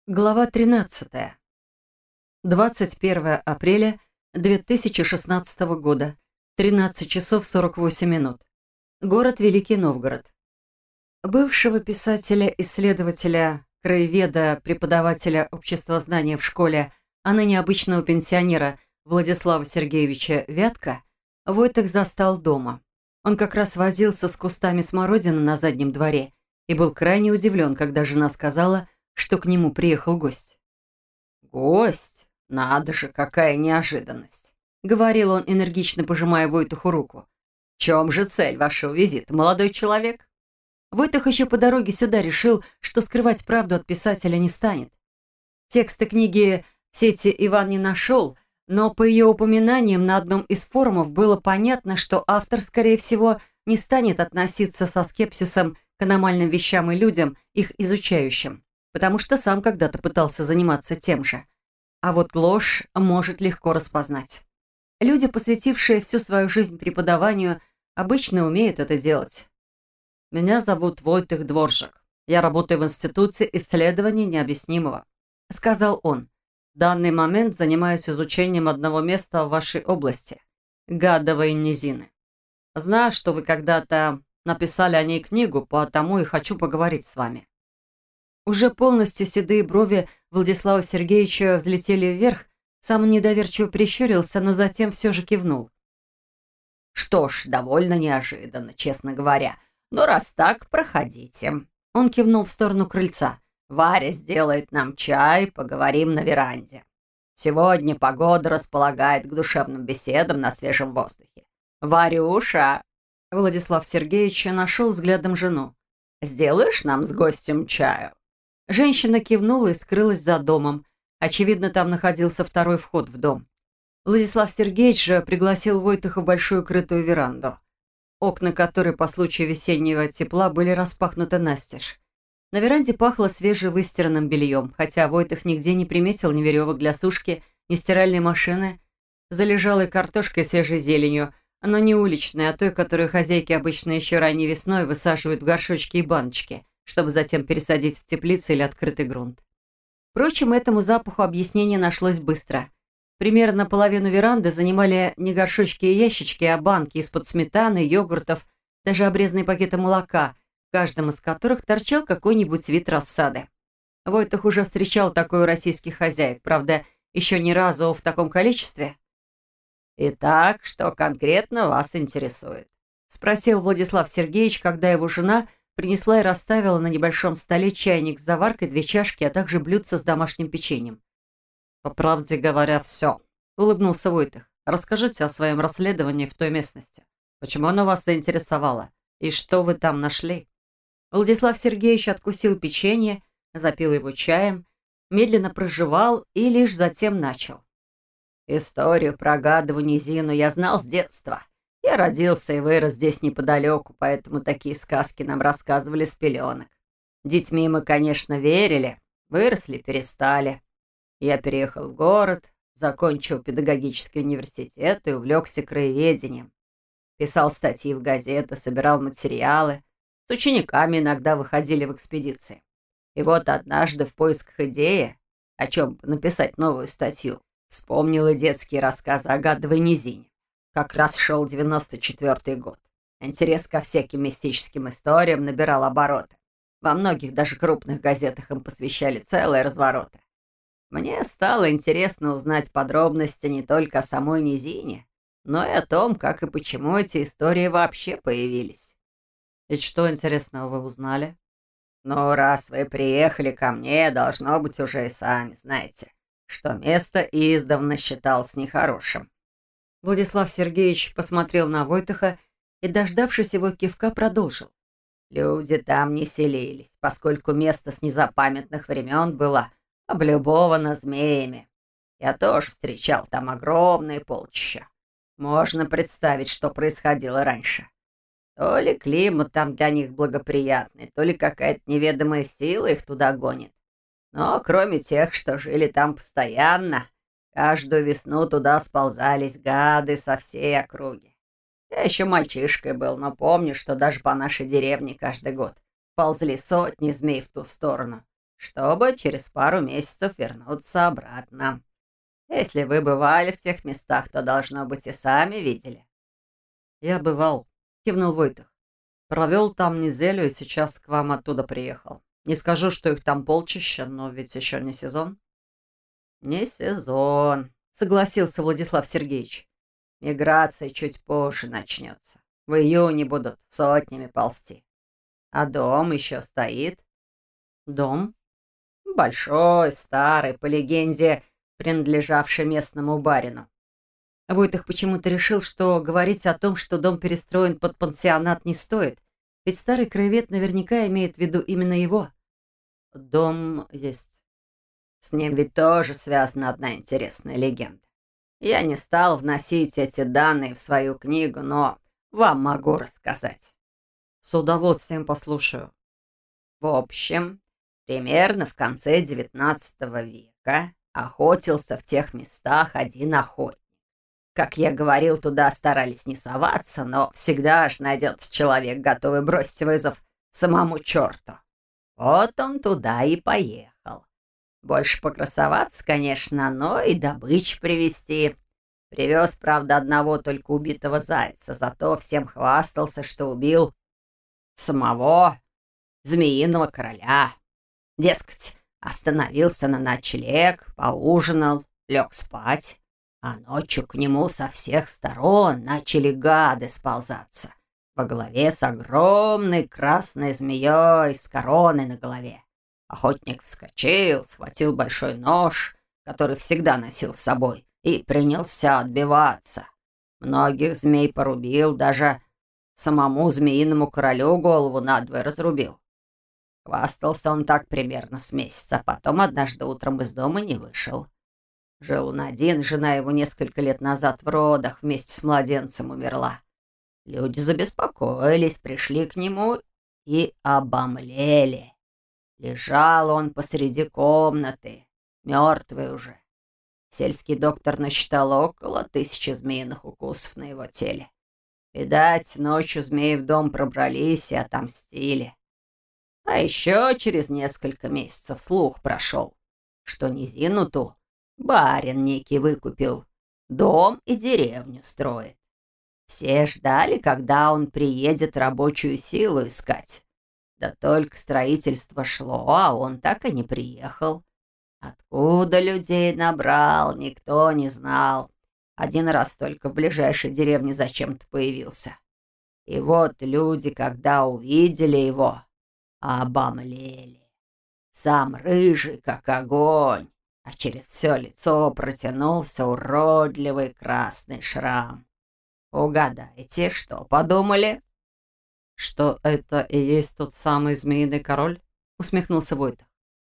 Глава 13. 21 апреля 2016 года. 13 часов 48 минут. Город Великий Новгород. Бывшего писателя-исследователя, краеведа, преподавателя обществознания в школе, а ныне обычного пенсионера Владислава Сергеевича Вятка Войтых застал дома. Он как раз возился с кустами смородины на заднем дворе и был крайне удивлен, когда жена сказала, что к нему приехал гость. «Гость? Надо же, какая неожиданность!» — говорил он, энергично пожимая Войтуху руку. «В чем же цель вашего визита, молодой человек?» Войтух еще по дороге сюда решил, что скрывать правду от писателя не станет. Текста книги в сети Иван не нашел, но по ее упоминаниям на одном из форумов было понятно, что автор, скорее всего, не станет относиться со скепсисом к аномальным вещам и людям, их изучающим, потому что сам когда-то пытался заниматься тем же. А вот ложь может легко распознать. Люди, посвятившие всю свою жизнь преподаванию, обычно умеют это делать. «Меня зовут Войтых Дворжак. Я работаю в Институте исследований необъяснимого», — сказал он. «В данный момент занимаюсь изучением одного места в вашей области — Гадовой низины. Знаю, что вы когда-то написали о ней книгу, потому и хочу поговорить с вами». Уже полностью седые брови Владислава Сергеевича взлетели вверх, сам недоверчиво прищурился, но затем все же кивнул. «Что ж, довольно неожиданно, честно говоря. Но раз так, проходите». Он кивнул в сторону крыльца. «Варя сделает нам чай, поговорим на веранде. Сегодня погода располагает к душевным беседам на свежем воздухе. Варюша!» Владислав Сергеевич нашел взглядом жену. «Сделаешь нам с гостем чаю?» Женщина кивнула и скрылась за домом. Очевидно, там находился второй вход в дом. Владислав Сергеевич же пригласил Войтуха в большую крытую веранду, окна которой по случаю весеннего тепла были распахнуты настежь. На веранде пахло свежевыстиранным бельем, хотя Войтух нигде не приметил ни веревок для сушки, ни стиральной машины, залежалой картошкой и свежей зеленью, но не уличной, а той, которую хозяйки обычно еще ранней весной высаживают в горшочки и баночки, чтобы затем пересадить в теплицы или открытый грунт. Впрочем, этому запаху объяснение нашлось быстро. Примерно половину веранды занимали не горшочки и ящички, а банки из-под сметаны, йогуртов, даже обрезанные пакеты молока, в каждом из которых торчал какой-нибудь вид рассады. Войтух уже встречал такое у российских хозяек, правда, еще ни разу в таком количестве. «Итак, что конкретно вас интересует?» — спросил Владислав Сергеевич, когда его жена принесла и расставила на небольшом столе чайник с заваркой, 2 чашки, а также блюдце с домашним печеньем. «По правде говоря, все», — улыбнулся Войтух. «Расскажите о своем расследовании в той местности. Почему оно вас заинтересовало? И что вы там нашли?» Владислав Сергеевич откусил печенье, запил его чаем, медленно прожевал и лишь затем начал. «Историю про Гадову низину я знал с детства. Я родился и вырос здесь неподалеку, поэтому такие сказки нам рассказывали с пеленок. Детьми мы, конечно, верили, выросли, перестали. Я переехал в город, закончил педагогический университет и увлекся краеведением. Писал статьи в газеты, собирал материалы. С учениками иногда выходили в экспедиции. И вот однажды в поисках идеи, о чем написать новую статью, вспомнил и детские рассказы о Гадовой низине. Как раз шел 94-й год. Интерес ко всяким мистическим историям набирал обороты. Во многих даже крупных газетах им посвящали целые развороты. Мне стало интересно узнать подробности не только о самой низине, но и о том, как и почему эти истории вообще появились. «И что интересного вы узнали?» «Ну, раз вы приехали ко мне, должно быть, уже и сами знаете, что место издавна считалось нехорошим». Владислав Сергеевич посмотрел на Войтуха и, дождавшись его кивка, продолжил. Люди там не селились, поскольку место с незапамятных времен было облюбовано змеями. Я тоже встречал там огромные полчища. Можно представить, что происходило раньше. То ли климат там для них благоприятный, то ли какая-то неведомая сила их туда гонит. Но кроме тех, что жили там постоянно, каждую весну туда сползались гады со всей округи. Я еще мальчишкой был, но помню, что даже по нашей деревне каждый год ползли сотни змей в ту сторону. чтобы через пару месяцев вернуться обратно. Если вы бывали в тех местах, то, должно быть, и сами видели». «Я бывал», — кивнул Войтых. «Провел там неделю и сейчас к вам оттуда приехал. Не скажу, что их там полчища, но ведь еще не сезон». «Не сезон», — согласился Владислав Сергеевич. «Миграция чуть позже начнется. В июне будут сотнями ползти. А дом еще стоит». «Дом?» «Большой, старый, по легенде, принадлежавший местному барину». Войтых почему-то решил, что говорить о том, что дом перестроен под пансионат, не стоит, ведь старый краевед наверняка имеет в виду именно его. «Дом есть». С ним ведь тоже связана одна интересная легенда. Я не стал вносить эти данные в свою книгу, но вам могу рассказать. «С удовольствием послушаю». В общем, примерно в конце XIX века охотился в тех местах один охотник. Как я говорил, туда старались не соваться, но всегда ж найдется человек, готовый бросить вызов самому черту. Вот он туда и поехал. Больше покрасоваться, конечно, но и добычу привезти. Привез, правда, одного только убитого зайца, зато всем хвастался, что убил самого Змеиного Короля. Дескать, остановился на ночлег, поужинал, лег спать, а ночью к нему со всех сторон начали гады сползаться во главе с огромной красной змеей с короной на голове. Охотник вскочил, схватил большой нож, который всегда носил с собой, и принялся отбиваться. Многих змей порубил, даже самому Змеиному Королю голову надвое разрубил. Хвастался он так примерно с месяца, а потом однажды утром из дома не вышел. Жил он один, жена его несколько лет назад в родах вместе с младенцем умерла. Люди забеспокоились, пришли к нему и обомлели. Лежал он посреди комнаты, мертвый уже. Сельский доктор насчитал около 1000 змеиных укусов на его теле. Видать, ночью змеи в дом пробрались и отомстили. А еще через несколько месяцев слух прошел, что низину ту барин некий выкупил, дом и деревню строит. Все ждали, когда он приедет рабочую силу искать. Да только строительство шло, а он так и не приехал. Откуда людей набрал, никто не знал. Один раз только в ближайшей деревне зачем-то появился. И вот люди, когда увидели его, обомлели. Сам рыжий, как огонь, а через все лицо протянулся уродливый красный шрам. Угадайте, что подумали? «Что это и есть тот самый Змеиный Король?» — усмехнулся Войтых.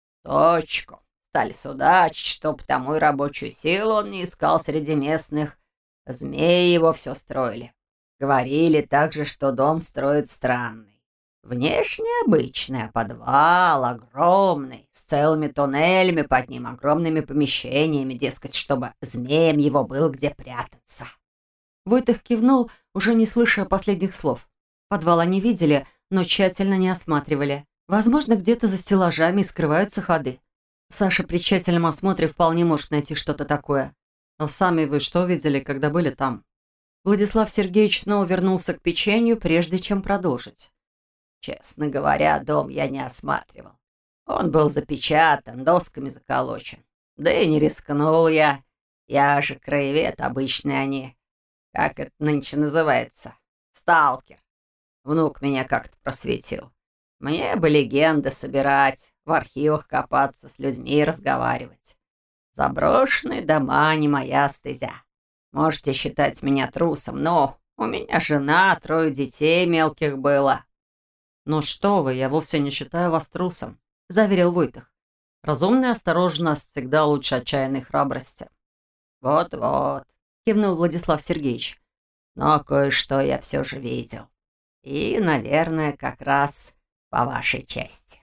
Точку. Стали судачить, что потому и рабочую силу он не искал среди местных. Змеи его все строили. Говорили также, что дом строит странный. Внешне обычный, а подвал огромный, с целыми туннелями под ним, огромными помещениями, дескать, чтобы змеям его было где прятаться. Войтых кивнул, уже не слыша последних слов. Подвал они видели, но тщательно не осматривали. Возможно, где-то за стеллажами скрываются ходы. Саша при тщательном осмотре вполне может найти что-то такое. А сами вы что видели, когда были там? Владислав Сергеевич снова вернулся к печенью, прежде чем продолжить. Честно говоря, дом я не осматривал. Он был запечатан, досками заколочен. Да и не рискнул я. Я же краевед обычный, они... Как это нынче называется? Сталкер. Внук меня как-то просветил. Мне бы легенды собирать, в архивах копаться, с людьми разговаривать. Заброшенные дома не моя стезя. Можете считать меня трусом, но у меня жена, 3 детей мелких было. «Ну что вы, я вовсе не считаю вас трусом», — заверил Войтых. «Разумная осторожность всегда лучше отчаянной храбрости». «Вот-вот», — кивнул Владислав Сергеевич. «Но кое-что я все же видел. И, наверное, как раз по вашей части».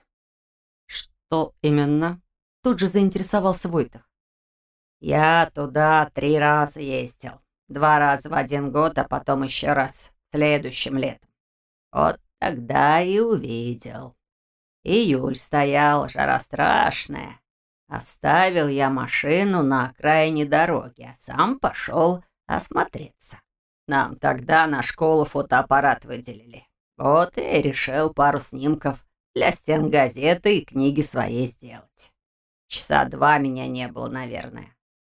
«Что именно?» — тут же заинтересовался Войтых. «Я туда 3 раза ездил. 2 раза в 1 год, а потом еще раз следующим летом. Вот тогда и увидел. Июль стоял, жара страшная. Оставил я машину на окраине дороги, а сам пошел осмотреться. Нам тогда на школу фотоаппарат выделили. Вот и решил пару снимков для стен газеты и книги своей сделать. Часа 2 меня не было, наверное.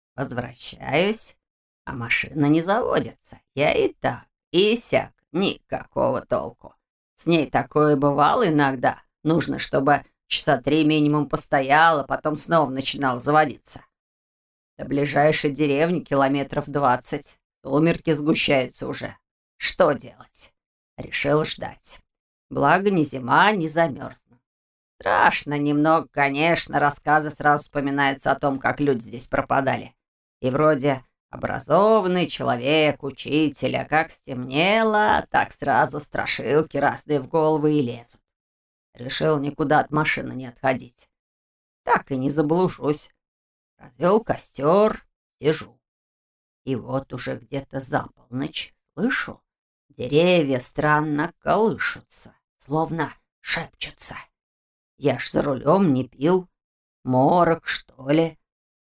Возвращаюсь, а машина не заводится. Я и так, и сяк, никакого толку. С ней такое бывало иногда. Нужно, чтобы часа 3 минимум постояла, потом снова начинала заводиться. До ближайшей деревни километров 20. Сумерки сгущаются уже. Что делать? Решил ждать. Благо ни зима, ни замерзну. Страшно немного, конечно, рассказы сразу вспоминаются о том, как люди здесь пропадали. И вроде образованный человек, учитель, а как стемнело, так сразу страшилки разные в голову и лезут. Решил никуда от машины не отходить. Так и не заблужусь. Развел костер, сижу. И вот уже где-то за полночь слышу, деревья странно колышутся, словно шепчутся. Я ж за рулем не пил. Морок, что ли?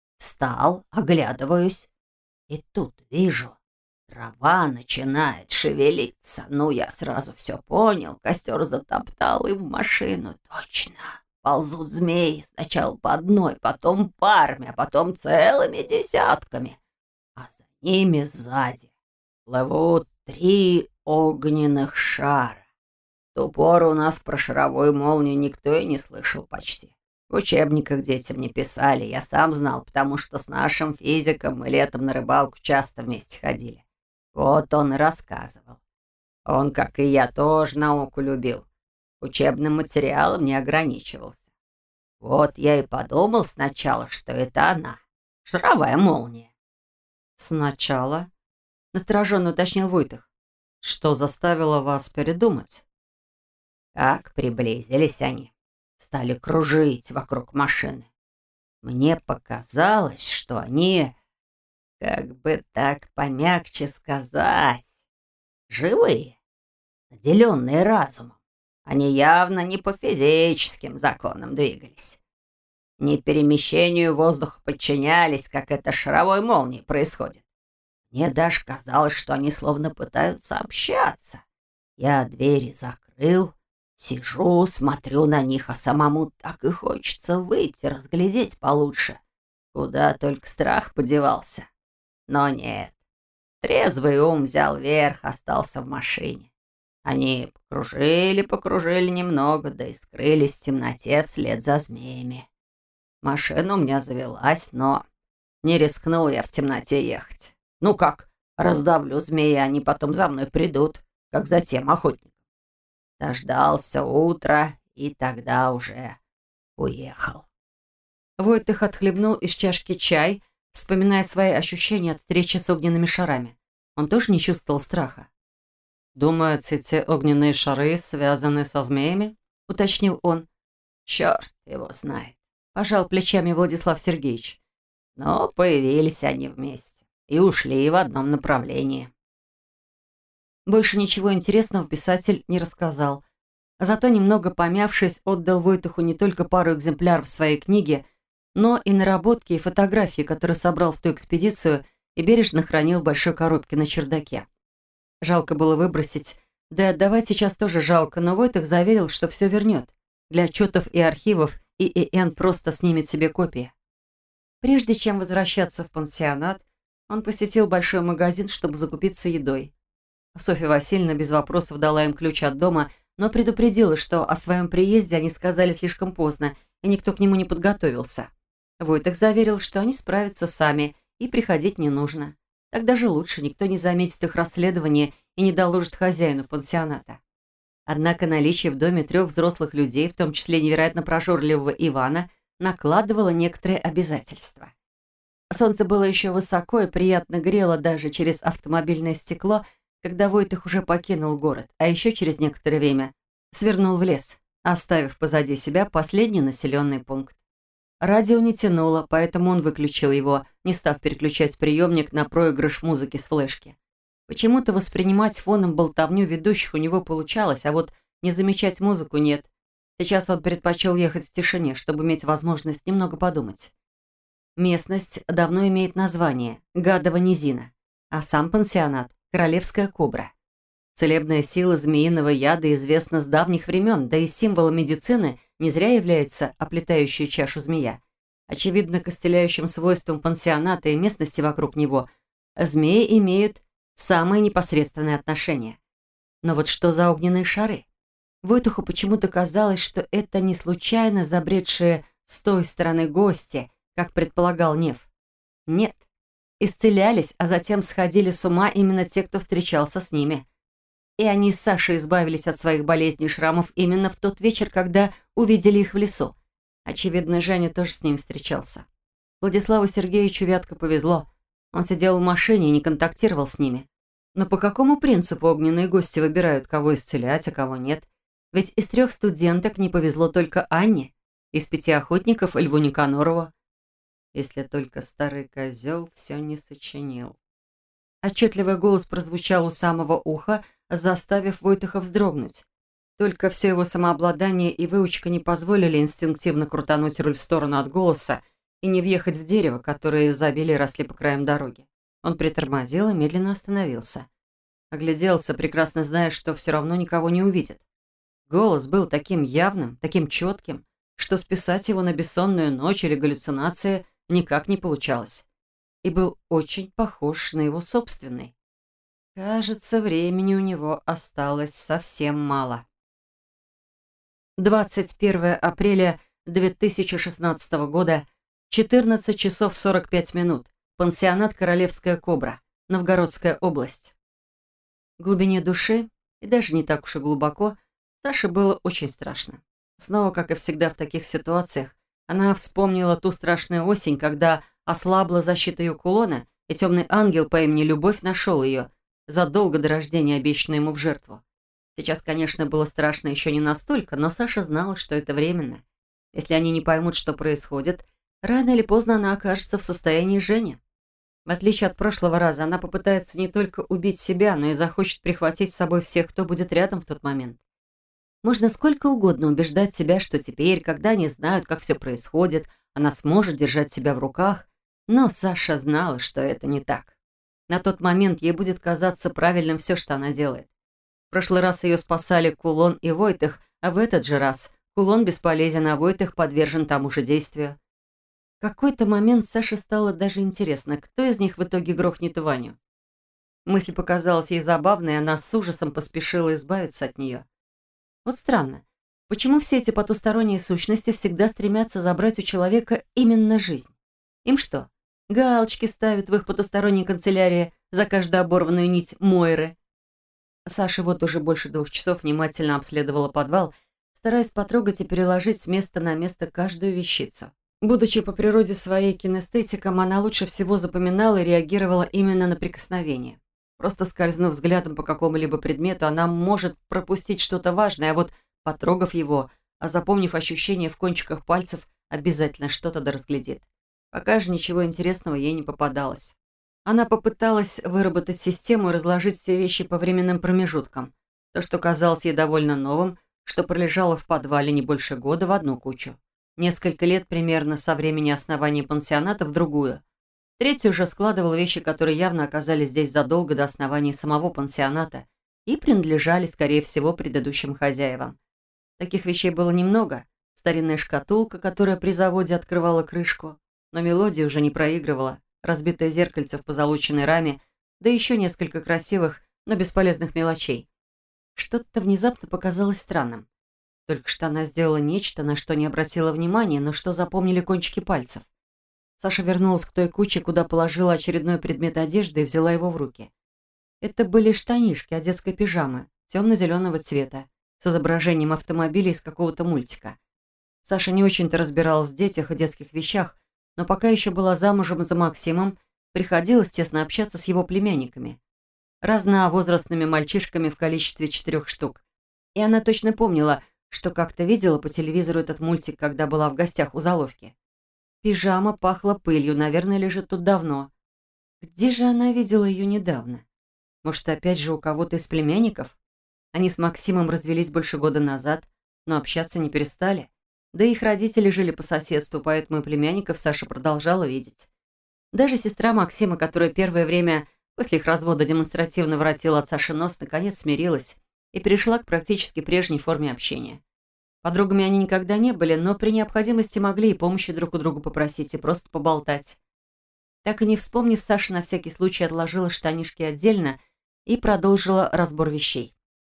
Встал, оглядываюсь. И тут вижу, трава начинает шевелиться. Ну, я сразу все понял. Костер затоптал и в машину. Точно. Ползут змеи. Сначала по одной, потом парами, а потом целыми десятками. А за ними сзади плывут 3 огненных шара. В ту пору у нас про шаровую молнию никто и не слышал почти. В учебниках детям не писали, я сам знал, потому что с нашим физиком мы летом на рыбалку часто вместе ходили. Вот он и рассказывал. Он, как и я, тоже науку любил. Учебным материалом не ограничивался. Вот я и подумал сначала, что это она, шаровая молния. «Сначала?» — настороженно уточнил Войтых. «Что заставило вас передумать?» Как приблизились они, стали кружить вокруг машины. Мне показалось, что они, как бы так помягче сказать, живые, наделенные разумом. Они явно не по физическим законам двигались. Не перемещению воздуха подчинялись, как это шаровой молнией происходит. Мне даже казалось, что они словно пытаются общаться. Я двери закрыл, сижу, смотрю на них, а самому так и хочется выйти, разглядеть получше. Куда только страх подевался. Но нет. Трезвый ум взял верх, остался в машине. Они покружили немного, да и скрылись в темноте вслед за змеями. Машина у меня завелась, но не рискнул я в темноте ехать. Ну как, раздавлю змеи, они потом за мной придут, как за тем охотником. Дождался утра и тогда уже уехал. Войтых отхлебнул из чашки чай, вспоминая свои ощущения от встречи с огненными шарами. Он тоже не чувствовал страха. «Думаете, те огненные шары связаны со змеями?» — уточнил он. «Черт его знает», — пожал плечами Владислав Сергеевич. «Но появились они вместе и ушли в одном направлении». Больше ничего интересного писатель не рассказал. Зато, немного помявшись, отдал Войтуху не только пару экземпляров своей книги, но и наработки и фотографии, которые собрал в ту экспедицию и бережно хранил в большой коробке на чердаке. Жалко было выбросить, да и отдавать сейчас тоже жалко, но Войтых заверил, что все вернет. Для отчетов и архивов ИИН просто снимет себе копии. Прежде чем возвращаться в пансионат, он посетил большой магазин, чтобы закупиться едой. Софья Васильевна без вопросов дала им ключ от дома, но предупредила, что о своем приезде они сказали слишком поздно, и никто к нему не подготовился. Войтых заверил, что они справятся сами, и приходить не нужно. Так даже лучше, никто не заметит их расследование и не доложит хозяину пансионата. Однако наличие в доме 3 взрослых людей, в том числе невероятно прожорливого Ивана, накладывало некоторые обязательства. Солнце было еще высоко и приятно грело даже через автомобильное стекло, когда Войтых уже покинул город, а еще через некоторое время свернул в лес, оставив позади себя последний населенный пункт. Радио не тянуло, поэтому он выключил его, не став переключать приемник на проигрыш музыки с флешки. Почему-то воспринимать фоном болтовню ведущих у него получалось, а вот не замечать музыку нет. Сейчас он предпочел ехать в тишине, чтобы иметь возможность немного подумать. Местность давно имеет название Гадова низина, а сам пансионат – Королевская кобра. Целебная сила змеиного яда известна с давних времен, да и символом медицины не зря является оплетающая чашу змея. Очевидно, к исцеляющим свойствам пансионата и местности вокруг него змеи имеют самое непосредственное отношение. Но вот что за огненные шары? Войтуху почему-то казалось, что это не случайно забредшие с той стороны гости, как предполагал Нев. Нет, исцелялись, а затем сходили с ума именно те, кто встречался с ними. И они с Сашей избавились от своих болезней и шрамов именно в тот вечер, когда увидели их в лесу. Очевидно, Женя тоже с ним встречался. Владиславу Сергеевичу вятко повезло. Он сидел в машине и не контактировал с ними. Но по какому принципу огненные гости выбирают, кого исцелять, а кого нет? Ведь из 3 студенток не повезло только Анне, из 5 охотников Льву Никанорову. Если только старый козел все не сочинил. Отчетливый голос прозвучал у самого уха, заставив Войтыха вздрогнуть. Только все его самообладание и выучка не позволили инстинктивно крутануть руль в сторону от голоса и не въехать в дерево, которое изобилие росли по краям дороги. Он притормозил и медленно остановился. Огляделся, прекрасно зная, что все равно никого не увидит. Голос был таким явным, таким четким, что списать его на бессонную ночь или галлюцинации никак не получалось. И был очень похож на его собственный. Кажется, времени у него осталось совсем мало. 21 апреля 2016 года, 14 часов 45 минут. Пансионат «Королевская кобра», Новгородская область. В глубине души, и даже не так уж и глубоко, Саше было очень страшно. Снова, как и всегда в таких ситуациях, она вспомнила ту страшную осень, когда ослабла защита ее кулона, и темный ангел по имени Любовь нашел ее, задолго до рождения обещанную ему в жертву. Сейчас, конечно, было страшно еще не настолько, но Саша знала, что это временно. Если они не поймут, что происходит, рано или поздно она окажется в состоянии Жени. В отличие от прошлого раза, она попытается не только убить себя, но и захочет прихватить с собой всех, кто будет рядом в тот момент. Можно сколько угодно убеждать себя, что теперь, когда они знают, как все происходит, она сможет держать себя в руках, но Саша знала, что это не так. На тот момент ей будет казаться правильным все, что она делает. В прошлый раз ее спасали Кулон и Войтых, а в этот же раз Кулон бесполезен, а Войтых подвержен тому же действию. В какой-то момент Саше стало даже интересно, кто из них в итоге грохнет Ваню. Мысль показалась ей забавной, и она с ужасом поспешила избавиться от нее. Вот странно, почему все эти потусторонние сущности всегда стремятся забрать у человека именно жизнь? Им что, галочки ставят в их потусторонней канцелярии за каждую оборванную нить Мойры? Саша вот уже больше 2 часов внимательно обследовала подвал, стараясь потрогать и переложить с места на место каждую вещицу. Будучи по природе своей кинестетиком, она лучше всего запоминала и реагировала именно на прикосновение. Просто скользнув взглядом по какому-либо предмету, она может пропустить что-то важное, а вот потрогав его, а запомнив ощущение в кончиках пальцев, обязательно что-то доразглядит. Пока же ничего интересного ей не попадалось. Она попыталась выработать систему и разложить все вещи по временным промежуткам. То, что казалось ей довольно новым, что пролежало в подвале не больше года, в одну кучу. Несколько лет примерно со времени основания пансионата в другую. Третью же складывал вещи, которые явно оказались здесь задолго до основания самого пансионата и принадлежали, скорее всего, предыдущим хозяевам. Таких вещей было немного. Старинная шкатулка, которая при заводе открывала крышку, но мелодию уже не проигрывала, разбитое зеркальце в позолоченной раме, да еще несколько красивых, но бесполезных мелочей. Что-то внезапно показалось странным. Только что она сделала нечто, на что не обратила внимания, но что запомнили кончики пальцев. Саша вернулась к той куче, куда положила очередной предмет одежды и взяла его в руки. Это были штанишки от детской пижамы, темно-зеленого цвета, с изображением автомобиля из какого-то мультика. Саша не очень-то разбиралась в детях и детских вещах, но пока еще была замужем за Максимом, приходилось тесно общаться с его племянниками. Разновозрастными мальчишками в количестве 4 штук. И она точно помнила, что как-то видела по телевизору этот мультик, когда была в гостях у Заловки. Пижама пахла пылью, наверное, лежит тут давно. Где же она видела ее недавно? Может, опять же у кого-то из племянников? Они с Максимом развелись больше года назад, но общаться не перестали. Да и их родители жили по соседству, поэтому и племянников Саша продолжала видеть. Даже сестра Максима, которая первое время после их развода демонстративно воротила от Саши нос, наконец смирилась и перешла к практически прежней форме общения. Подругами они никогда не были, но при необходимости могли и помощи друг у друга попросить, и просто поболтать. Так и не вспомнив, Саша на всякий случай отложила штанишки отдельно и продолжила разбор вещей.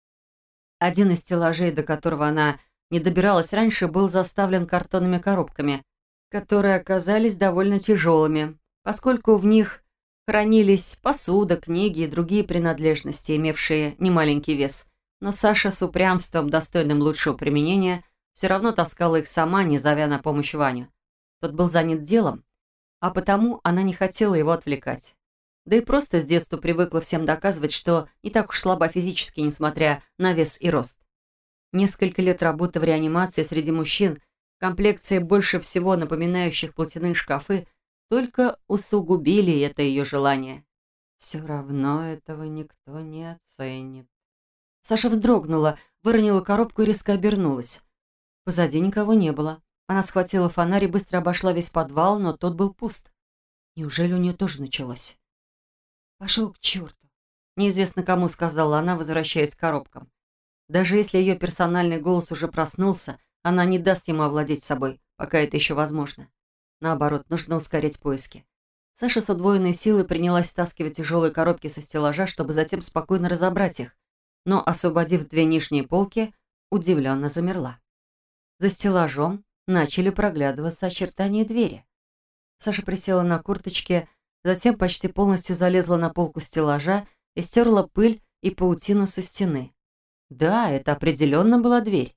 Один из стеллажей, до которого она не добиралась раньше, был заставлен картонными коробками, которые оказались довольно тяжелыми, поскольку в них хранились посуда, книги и другие принадлежности, имевшие немаленький вес. Но Саша с упрямством, достойным лучшего применения, все равно таскала их сама, не зовя на помощь Ваню. Тот был занят делом, а потому она не хотела его отвлекать. Да и просто с детства привыкла всем доказывать, что не так уж слаба физически, несмотря на вес и рост. Несколько лет работы в реанимации среди мужчин, комплекции больше всего напоминающих платяные шкафы, только усугубили это ее желание. Все равно этого никто не оценит. Саша вздрогнула, выронила коробку и резко обернулась. Позади никого не было. Она схватила фонарь и быстро обошла весь подвал, но тот был пуст. Неужели у нее тоже началось? «Пошел к черту!» Неизвестно кому сказала она, возвращаясь к коробкам. Даже если ее персональный голос уже проснулся, она не даст ему овладеть собой, пока это еще возможно. Наоборот, нужно ускорить поиски. Саша с удвоенной силой принялась стаскивать тяжелые коробки со стеллажа, чтобы затем спокойно разобрать их, но, освободив две нижние полки, удивленно замерла. За стеллажом начали проглядываться очертания двери. Саша присела на курточке, затем почти полностью залезла на полку стеллажа и стерла пыль и паутину со стены. Да, это определенно была дверь.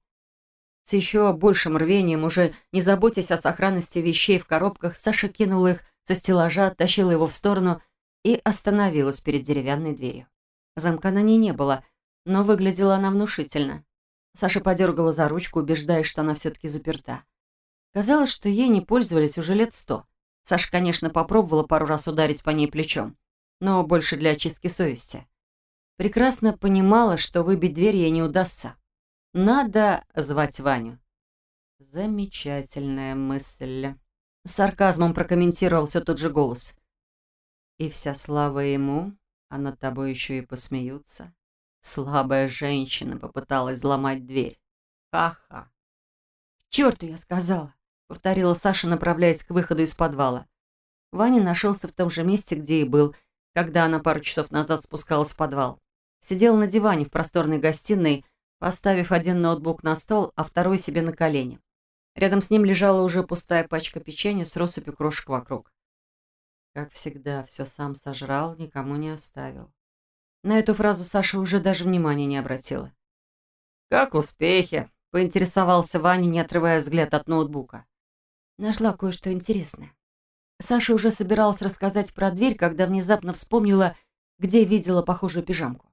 С еще большим рвением, уже не заботясь о сохранности вещей в коробках, Саша кинула их со стеллажа, оттащила его в сторону и остановилась перед деревянной дверью. Замка на ней не было, но выглядела она внушительно. Саша подергала за ручку, убеждаясь, что она все-таки заперта. Казалось, что ей не пользовались уже лет 100. Саша, конечно, попробовала пару раз ударить по ней плечом, но больше для очистки совести. Прекрасно понимала, что выбить дверь ей не удастся. Надо звать Ваню. Замечательная мысль. С сарказмом прокомментировал все тот же голос. И вся слава ему, а над тобой еще и посмеются. Слабая женщина попыталась взломать дверь. Ха-ха. «К черту, я сказала!» — повторила Саша, направляясь к выходу из подвала. Ваня нашелся в том же месте, где и был, когда она пару часов назад спускалась в подвал. Сидел на диване в просторной гостиной, поставив один ноутбук на стол, а второй себе на колени. Рядом с ним лежала уже пустая пачка печенья с россыпью крошек вокруг. Как всегда, все сам сожрал, никому не оставил. На эту фразу Саша уже даже внимания не обратила. «Как успехи?» — поинтересовался Ваня, не отрывая взгляд от ноутбука. Нашла кое-что интересное. Саша уже собиралась рассказать про дверь, когда внезапно вспомнила, где видела похожую пижамку.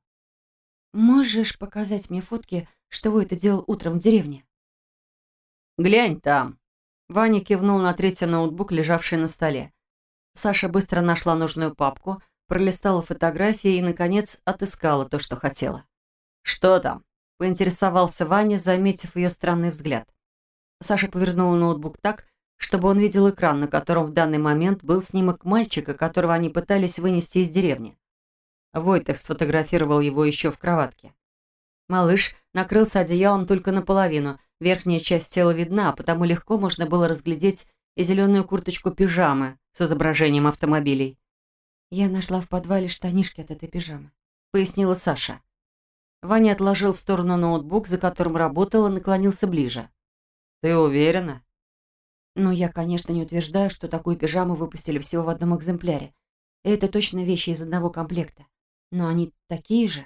«Можешь показать мне фотки, что вы это делал утром в деревне?» «Глянь там». Ваня кивнул на третий ноутбук, лежавший на столе. Саша быстро нашла нужную папку, пролистала фотографии и, наконец, отыскала то, что хотела. «Что там?» — поинтересовался Ваня, заметив ее странный взгляд. Саша повернула ноутбук так, чтобы он видел экран, на котором в данный момент был снимок мальчика, которого они пытались вынести из деревни. Войтех сфотографировал его еще в кроватке. Малыш накрылся одеялом только наполовину, верхняя часть тела видна, а потому легко можно было разглядеть и зеленую курточку пижамы с изображением автомобилей. «Я нашла в подвале штанишки от этой пижамы», — пояснила Саша. Ваня отложил в сторону ноутбук, за которым работал, и наклонился ближе. «Ты уверена?» «Ну, я, конечно, не утверждаю, что такую пижаму выпустили всего в одном экземпляре. И это точно вещи из одного комплекта. Но они такие же».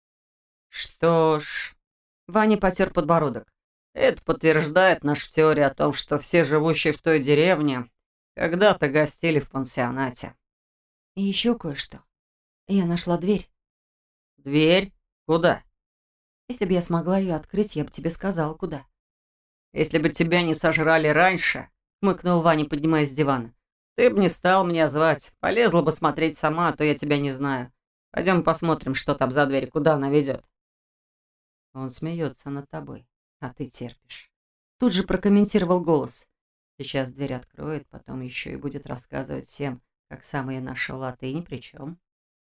«Что ж...» Ваня потер подбородок. «Это подтверждает нашу теорию о том, что все живущие в той деревне когда-то гостили в пансионате». «И еще кое-что. Я нашла дверь». «Дверь? Куда?» «Если бы я смогла ее открыть, я бы тебе сказала, куда». «Если бы тебя не сожрали раньше», — хмыкнул Ваня, поднимаясь с дивана, «ты бы не стал меня звать. Полезла бы смотреть сама, а то я тебя не знаю. Пойдем посмотрим, что там за дверь, куда она ведет». «Он смеется над тобой. А ты терпишь. Тут же прокомментировал голос. Сейчас дверь откроет, потом еще и будет рассказывать всем, как сам ее нашел, а ты ни при чем.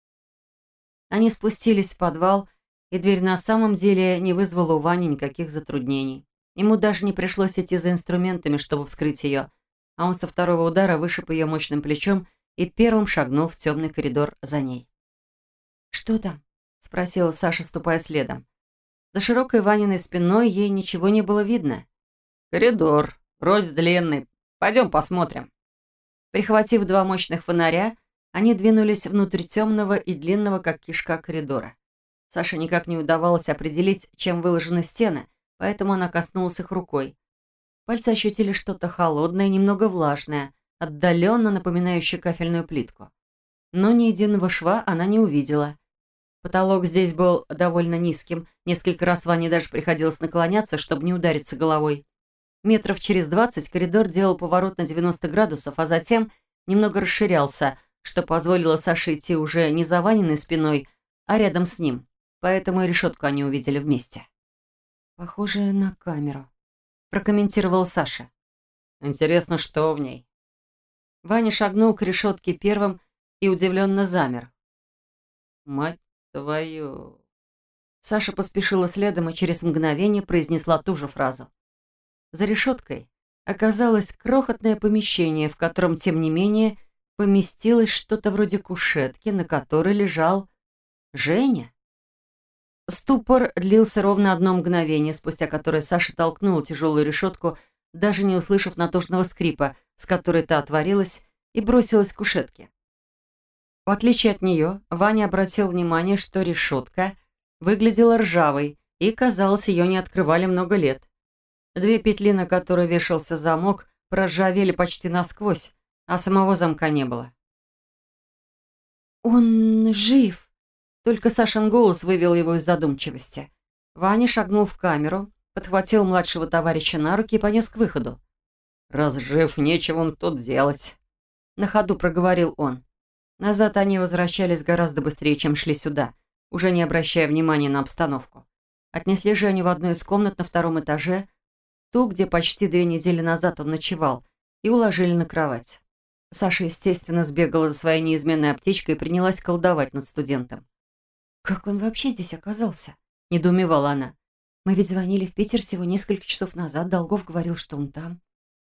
Они спустились в подвал, и дверь на самом деле не вызвала у Вани никаких затруднений. Ему даже не пришлось идти за инструментами, чтобы вскрыть ее, а он со второго удара вышиб ее мощным плечом и первым шагнул в темный коридор за ней. «Что там?» — спросила Саша, ступая следом. За широкой Ваниной спиной ей ничего не было видно. «Коридор, вроде длинный. Пойдем посмотрим». Прихватив два мощных фонаря, они двинулись внутрь темного и длинного, как кишка, коридора. Саше никак не удавалось определить, чем выложены стены, поэтому она коснулась их рукой. Пальцы ощутили что-то холодное, немного влажное, отдаленно напоминающее кафельную плитку. Но ни единого шва она не увидела. Потолок здесь был довольно низким, несколько раз Ване даже приходилось наклоняться, чтобы не удариться головой. Метров через 20 коридор делал поворот на 90 градусов, а затем немного расширялся, что позволило Саше идти уже не за Ваниной спиной, а рядом с ним. Поэтому и решетку они увидели вместе. «Похоже на камеру», — прокомментировала Саша. «Интересно, что в ней?» Ваня шагнул к решетке первым и удивленно замер. «Мать твою!» Саша поспешила следом и через мгновение произнесла ту же фразу. За решеткой оказалось крохотное помещение, в котором, тем не менее, поместилось что-то вроде кушетки, на которой лежал Женя. Ступор длился ровно одно мгновение, спустя которое Саша толкнула тяжелую решетку, даже не услышав натужного скрипа, с которой та отворилась, и бросилась к кушетке. В отличие от нее, Ваня обратил внимание, что решетка выглядела ржавой, и, казалось, ее не открывали много лет. Две петли, на которые вешался замок, проржавели почти насквозь, а самого замка не было. «Он жив!» Только Сашин голос вывел его из задумчивости. Ваня шагнул в камеру, подхватил младшего товарища на руки и понес к выходу. «Раз жив, нечего он тут делать», — на ходу проговорил он. Назад они возвращались гораздо быстрее, чем шли сюда, уже не обращая внимания на обстановку. Отнесли Женю в одну из комнат на втором этаже, ту, где почти 2 недели назад он ночевал, и уложили на кровать. Саша, естественно, сбегала за своей неизменной аптечкой и принялась колдовать над студентом. «Как он вообще здесь оказался?» – недоумевала она. «Мы ведь звонили в Питер всего несколько часов назад. Долгов говорил, что он там».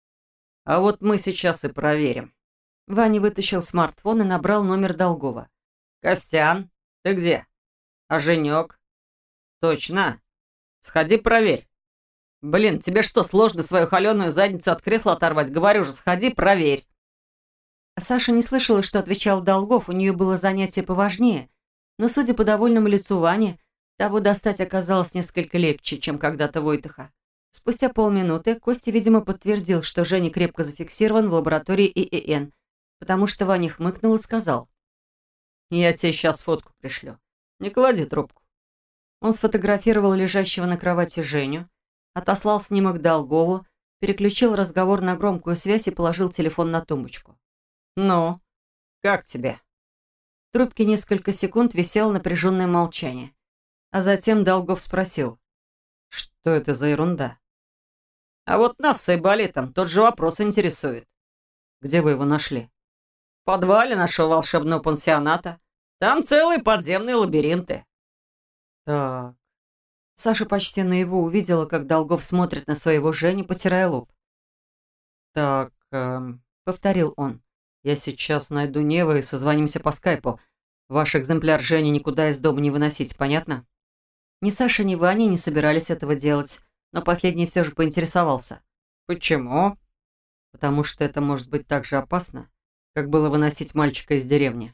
«А вот мы сейчас и проверим». Ваня вытащил смартфон и набрал номер Долгова. «Костян, ты где? А Женек?» «Точно. Сходи проверь. Блин, тебе что, сложно свою холеную задницу от кресла оторвать? Говорю же, сходи проверь». Саша не слышала, что отвечал Долгов, у нее было занятие поважнее. Но, судя по довольному лицу Вани, того достать оказалось несколько легче, чем когда-то Войтыха. Спустя полминуты Костя, видимо, подтвердил, что Женя крепко зафиксирован в лаборатории ИИН, потому что Ваня хмыкнул и сказал: «Я тебе сейчас фотку пришлю. Не клади трубку». Он сфотографировал лежащего на кровати Женю, отослал снимок Долгову, переключил разговор на громкую связь и положил телефон на тумбочку. «Ну, как тебе?» В трубке несколько секунд висело напряженное молчание. А затем Долгов спросил: «Что это за ерунда?» «А вот нас с Айболитом тот же вопрос интересует». «Где вы его нашли?» «В подвале нашего волшебного пансионата. Там целые подземные лабиринты». «Так...» Саша почти наяву увидела, как Долгов смотрит на своего Женю, потирая лоб. «Так...» повторил он. «Я сейчас найду Нева и созвонимся по скайпу. Ваш экземпляр Жени никуда из дома не выносить, понятно?» Ни Саша, ни Ваня не собирались этого делать, но последний все же поинтересовался. «Почему?» «Потому что это может быть так же опасно, как было выносить мальчика из деревни».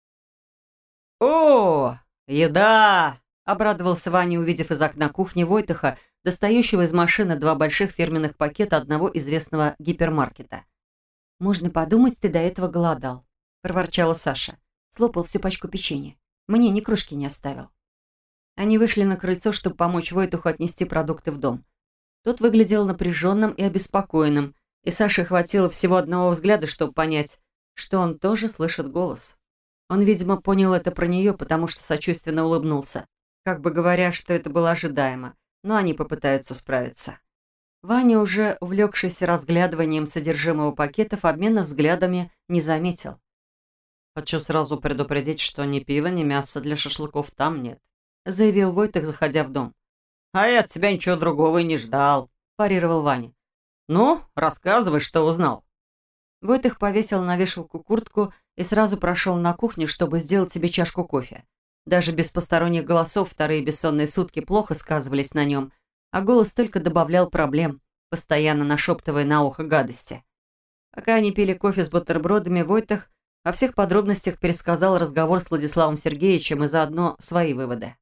«О, еда!» — обрадовался Ваня, увидев из окна кухни Войтыха, достающего из машины 2 больших фирменных пакета одного известного гипермаркета. «Можно подумать, ты до этого голодал», — проворчала Саша. Слопал всю пачку печенья. Мне ни кружки не оставил. Они вышли на крыльцо, чтобы помочь Войтуху отнести продукты в дом. Тот выглядел напряженным и обеспокоенным, и Саше хватило всего одного взгляда, чтобы понять, что он тоже слышит голос. Он, видимо, понял это про нее, потому что сочувственно улыбнулся, как бы говоря, что это было ожидаемо. но они попытаются справиться. Ваня, уже увлекшийся разглядыванием содержимого пакетов, обмена взглядами не заметил. «Хочу сразу предупредить, что ни пива, ни мяса для шашлыков там нет», заявил Войтых, заходя в дом. «А я от тебя ничего другого и не ждал», парировал Ваня. «Ну, рассказывай, что узнал». Войтых повесил на вешалку куртку и сразу прошел на кухню, чтобы сделать себе чашку кофе. Даже без посторонних голосов вторые бессонные сутки плохо сказывались на нем, а голос только добавлял проблем, постоянно нашептывая на ухо гадости. Пока они пили кофе с бутербродами, Войтых о всех подробностях пересказал разговор с Владиславом Сергеевичем и заодно свои выводы.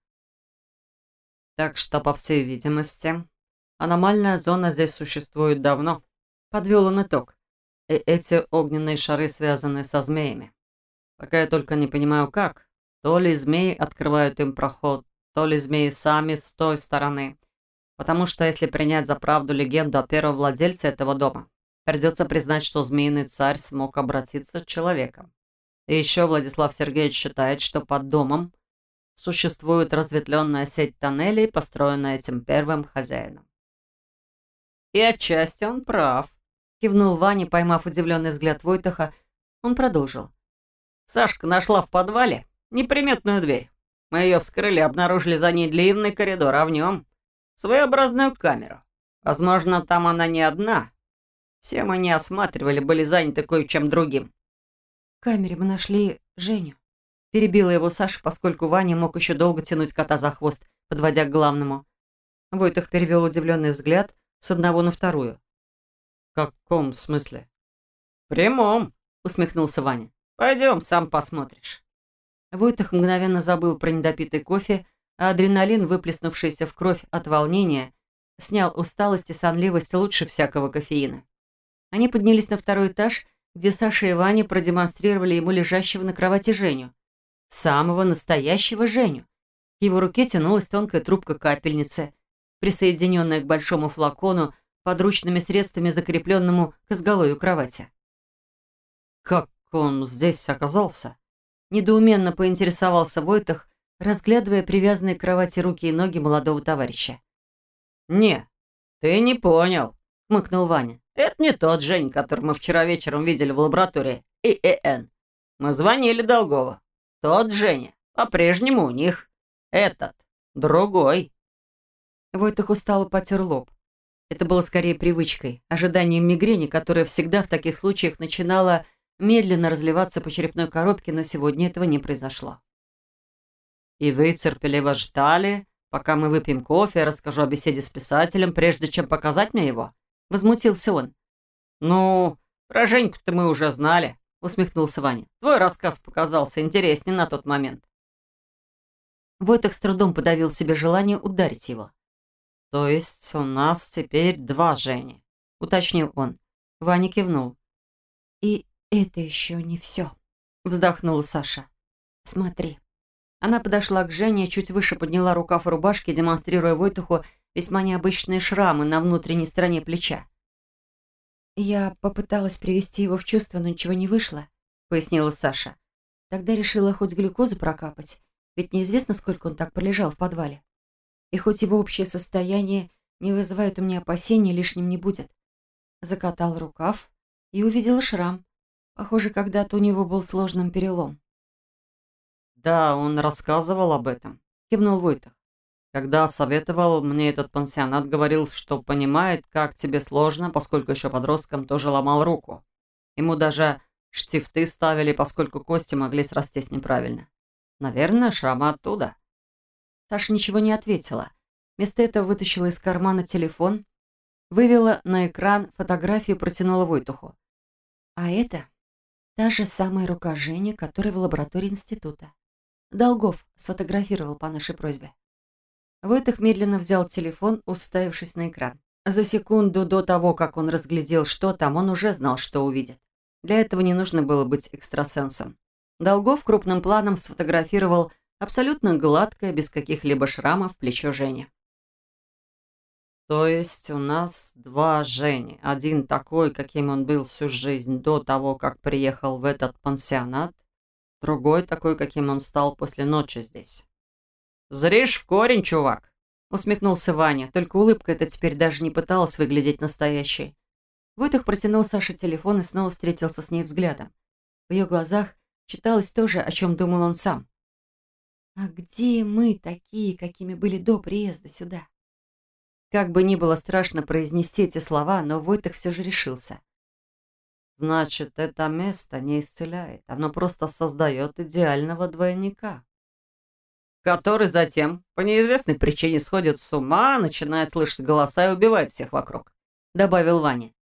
«Так что, по всей видимости, аномальная зона здесь существует давно», — подвел он итог. «И эти огненные шары связаны со змеями. Пока я только не понимаю, как. То ли змеи открывают им проход, то ли змеи сами с той стороны. Потому что, если принять за правду легенду о первом владельце этого дома, придется признать, что змеиный царь смог обратиться к человеком. И еще Владислав Сергеевич считает, что под домом существует разветвленная сеть тоннелей, построенная этим первым хозяином». «И отчасти он прав», — кивнул Ваня, поймав удивленный взгляд Войтаха. Он продолжил. «Сашка нашла в подвале неприметную дверь. Мы ее вскрыли, обнаружили за ней длинный коридор, а в нем своеобразную камеру. Возможно, там она не одна. Все мы не осматривали, были заняты кое-чем другим». «В камере мы нашли Женю», — перебила его Саша, поскольку Ваня мог еще долго тянуть кота за хвост, подводя к главному. Войтах перевел удивленный взгляд с одного на вторую. «В каком смысле?» «В прямом», — усмехнулся Ваня. «Пойдем, сам посмотришь». Войтах мгновенно забыл про недопитый кофе, а адреналин, выплеснувшийся в кровь от волнения, снял усталость и сонливость лучше всякого кофеина. Они поднялись на второй этаж, где Саша и Ваня продемонстрировали ему лежащего на кровати Женю. Самого настоящего Женю. К его руке тянулась тонкая трубка капельницы, присоединенная к большому флакону, подручными средствами, закрепленному к изголовью кровати. «Как он здесь оказался?» Недоуменно поинтересовался Войтах, разглядывая привязанные к кровати руки и ноги молодого товарища. «Не, ты не понял», — хмыкнул Ваня. «Это не тот Жень, который мы вчера вечером видели в лаборатории ИЭН. Мы звонили Долгову. Тот Женя по-прежнему у них. Этот другой». Войтах устало потер лоб. Это было скорее привычкой, ожиданием мигрени, которая всегда в таких случаях начинала медленно разливаться по черепной коробке, но сегодня этого не произошло. «И вы терпеливо ждали, пока мы выпьем кофе, я расскажу о беседе с писателем, прежде чем показать мне его?» Возмутился он. «Ну, про Женьку-то мы уже знали», усмехнулся Ваня. «Твой рассказ показался интереснее на тот момент». Войтах с трудом подавил себе желание ударить его. «То есть у нас теперь два Жени?» уточнил он. Ваня кивнул. «И это еще не все», вздохнула Саша. «Смотри». Она подошла к Жене и чуть выше подняла рукав рубашки, демонстрируя Войтуху весьма необычные шрамы на внутренней стороне плеча. «Я попыталась привести его в чувство, но ничего не вышло», пояснила Саша. «Тогда решила хоть глюкозу прокапать, ведь неизвестно, сколько он так пролежал в подвале. И хоть его общее состояние не вызывает у меня опасений, лишним не будет». Закатал рукав и увидела шрам. Похоже, когда-то у него был сложным перелом. «Да, он рассказывал об этом», кивнул Войтах. «Когда советовал мне этот пансионат, говорил, что понимает, как тебе сложно, поскольку еще подростком тоже ломал руку. Ему даже штифты ставили, поскольку кости могли срастись неправильно. Наверное, шрамы оттуда». Саша ничего не ответила. Вместо этого вытащила из кармана телефон, вывела на экран фотографию и протянула Войтуху. «А это та же самая рука Жени, которая в лаборатории института. Долгов сфотографировал по нашей просьбе». Войтых медленно взял телефон, уставившись на экран. За секунду до того, как он разглядел, что там, он уже знал, что увидит. Для этого не нужно было быть экстрасенсом. Долгов крупным планом сфотографировал абсолютно гладкое, без каких-либо шрамов, плечо Жени. «То есть у нас два Жени. Один такой, каким он был всю жизнь до того, как приехал в этот пансионат, другой такой, каким он стал после ночи здесь. Зришь в корень, чувак. Усмехнулся Ваня, только улыбка эта теперь даже не пыталась выглядеть настоящей. Войтых протянул Саше телефон и снова встретился с ней взглядом. В ее глазах читалось то же, о чем думал он сам. «А где мы такие, какими были до приезда сюда?» Как бы ни было страшно произнести эти слова, но Войтых все же решился. «Значит, это место не исцеляет, оно просто создает идеального двойника, который затем, по неизвестной причине, сходит с ума, начинает слышать голоса и убивает всех вокруг», — добавил Ваня.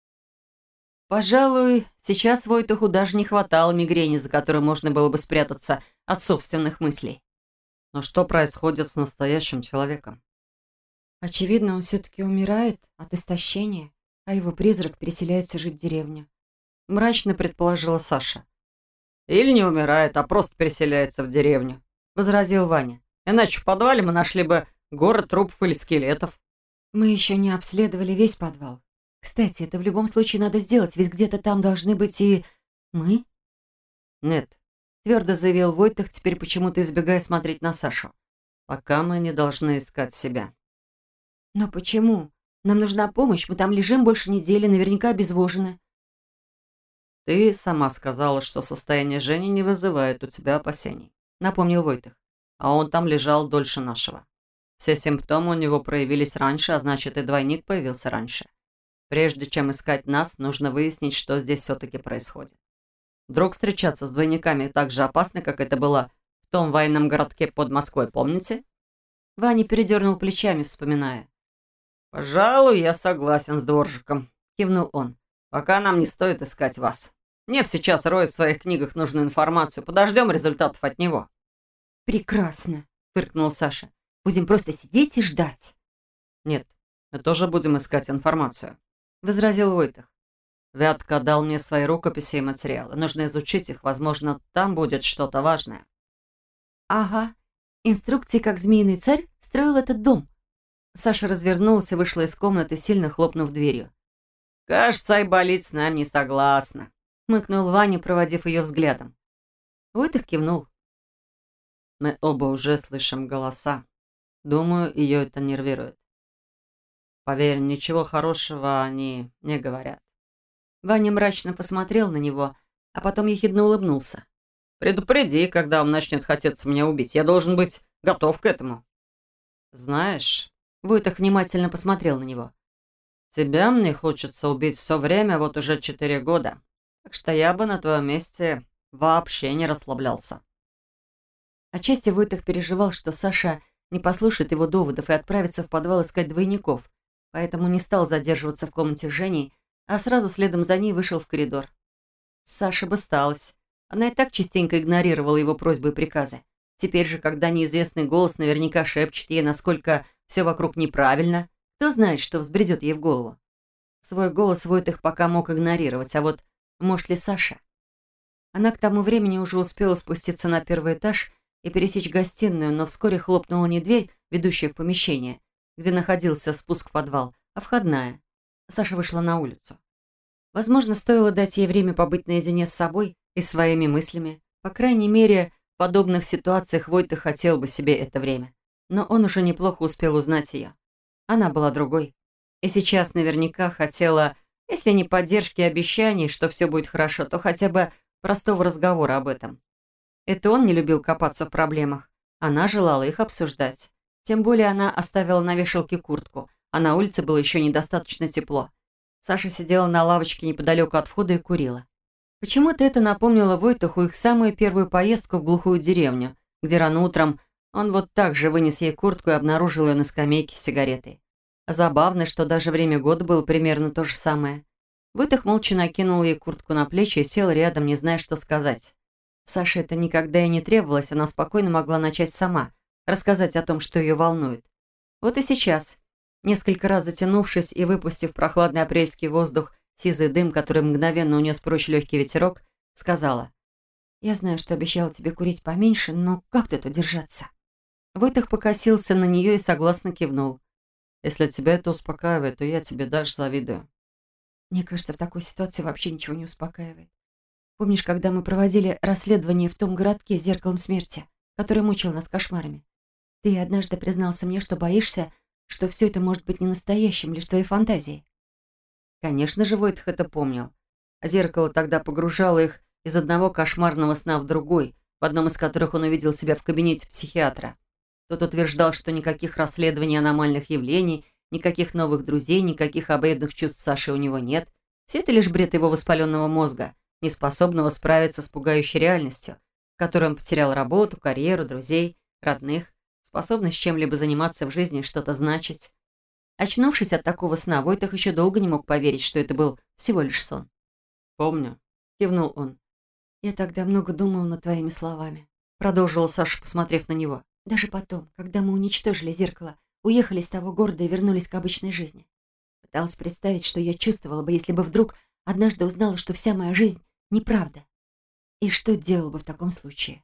Пожалуй, сейчас Войтуху даже не хватало мигрени, за которой можно было бы спрятаться от собственных мыслей. Но что происходит с настоящим человеком? Очевидно, он все-таки умирает от истощения, а его призрак переселяется жить в деревню. Мрачно предположила Саша. «Или не умирает, а просто переселяется в деревню», — возразил Ваня. «Иначе в подвале мы нашли бы горы трупов или скелетов». «Мы еще не обследовали весь подвал. Кстати, это в любом случае надо сделать, ведь где-то там должны быть и мы». «Нет», — твердо заявил Войтых, теперь почему-то избегая смотреть на Сашу. «Пока мы не должны искать себя». «Но почему? Нам нужна помощь, мы там лежим больше недели, наверняка обезвожены». «Ты сама сказала, что состояние Жени не вызывает у тебя опасений», — напомнил Войтых. «А он там лежал дольше нашего. Все симптомы у него проявились раньше, а значит, и двойник появился раньше. Прежде чем искать нас, нужно выяснить, что здесь все-таки происходит. Вдруг встречаться с двойниками так же опасно, как это было в том военном городке под Москвой, помните?» Ваня передернул плечами, вспоминая. «Пожалуй, я согласен с Дворжиком», — кивнул он. «Пока нам не стоит искать вас. Нев сейчас роет в своих книгах нужную информацию. Подождем результатов от него». «Прекрасно», — фыркнул Саша. «Будем просто сидеть и ждать». «Нет, мы тоже будем искать информацию», — возразил Войтых. «Вятка дал мне свои рукописи и материалы. Нужно изучить их. Возможно, там будет что-то важное». «Ага. Инструкции, как Змеиный царь строил этот дом». Саша развернулся и вышла из комнаты, сильно хлопнув дверью. «Кажется, Айболит с нами не согласна», — хмыкнул Ваня, проводив ее взглядом. Войтых кивнул. «Мы оба уже слышим голоса. Думаю, ее это нервирует. Поверь, ничего хорошего они не говорят». Ваня мрачно посмотрел на него, а потом ехидно улыбнулся. «Предупреди, когда он начнет хотеться меня убить. Я должен быть готов к этому». «Знаешь...» Войтых внимательно посмотрел на него. «Тебя мне хочется убить все время, вот уже 4 года. Так что я бы на твоем месте вообще не расслаблялся». Отчасти Войтых переживал, что Саша не послушает его доводов и отправится в подвал искать двойников, поэтому не стал задерживаться в комнате Жени, а сразу следом за ней вышел в коридор. Саша бы сталась. Она и так частенько игнорировала его просьбы и приказы. Теперь же, когда неизвестный голос наверняка шепчет ей, насколько все вокруг неправильно, кто знает, что взбредет ей в голову. Свой голос Войтых пока мог игнорировать, а вот может ли Саша? Она к тому времени уже успела спуститься на первый этаж и пересечь гостиную, но вскоре хлопнула не дверь, ведущая в помещение, где находился спуск в подвал, а входная. Саша вышла на улицу. Возможно, стоило дать ей время побыть наедине с собой и своими мыслями. По крайней мере, в подобных ситуациях Войтых хотел бы себе это время. Но он уже неплохо успел узнать ее. Она была другой. И сейчас наверняка хотела, если не поддержки и обещаний, что все будет хорошо, то хотя бы простого разговора об этом. Это он не любил копаться в проблемах. Она желала их обсуждать. Тем более она оставила на вешалке куртку, а на улице было еще недостаточно тепло. Саша сидела на лавочке неподалеку от входа и курила. Почему-то это напомнило Войтуху их самую первую поездку в глухую деревню, где рано утром он вот так же вынес ей куртку и обнаружил ее на скамейке с сигаретой. Забавно, что даже время года было примерно то же самое. Войтых молча накинул ей куртку на плечи и сел рядом, не зная, что сказать. Саше это никогда и не требовалось, она спокойно могла начать сама, рассказать о том, что ее волнует. Вот и сейчас, несколько раз затянувшись и выпустив прохладный апрельский воздух, сизый дым, который мгновенно унес прочь легкий ветерок, сказала: «Я знаю, что обещала тебе курить поменьше, но как тут удержаться?» Войтых покосился на нее и согласно кивнул. «Если тебя это успокаивает, то я тебе даже завидую». «Мне кажется, в такой ситуации вообще ничего не успокаивает. Помнишь, когда мы проводили расследование в том городке с зеркалом смерти, который мучил нас кошмарами? Ты однажды признался мне, что боишься, что все это может быть не настоящим, лишь твоей фантазией. Конечно же, Войтых это помнил. Зеркало тогда погружало их из одного кошмарного сна в другой, в одном из которых он увидел себя в кабинете психиатра. Тот утверждал, что никаких расследований аномальных явлений, никаких новых друзей, никаких обоюдных чувств Саши у него нет. Все это лишь бред его воспаленного мозга, неспособного справиться с пугающей реальностью, в которой он потерял работу, карьеру, друзей, родных, способность чем-либо заниматься в жизни и что-то значить. Очнувшись от такого сна, Войтых еще долго не мог поверить, что это был всего лишь сон. «Помню», — кивнул он. Я тогда много думал над твоими словами. Продолжила Саша, посмотрев на него. Даже потом, когда мы уничтожили зеркало, уехали с того города и вернулись к обычной жизни. Пыталась представить, что я чувствовала бы, если бы вдруг однажды узнала, что вся моя жизнь неправда. И что делала бы в таком случае?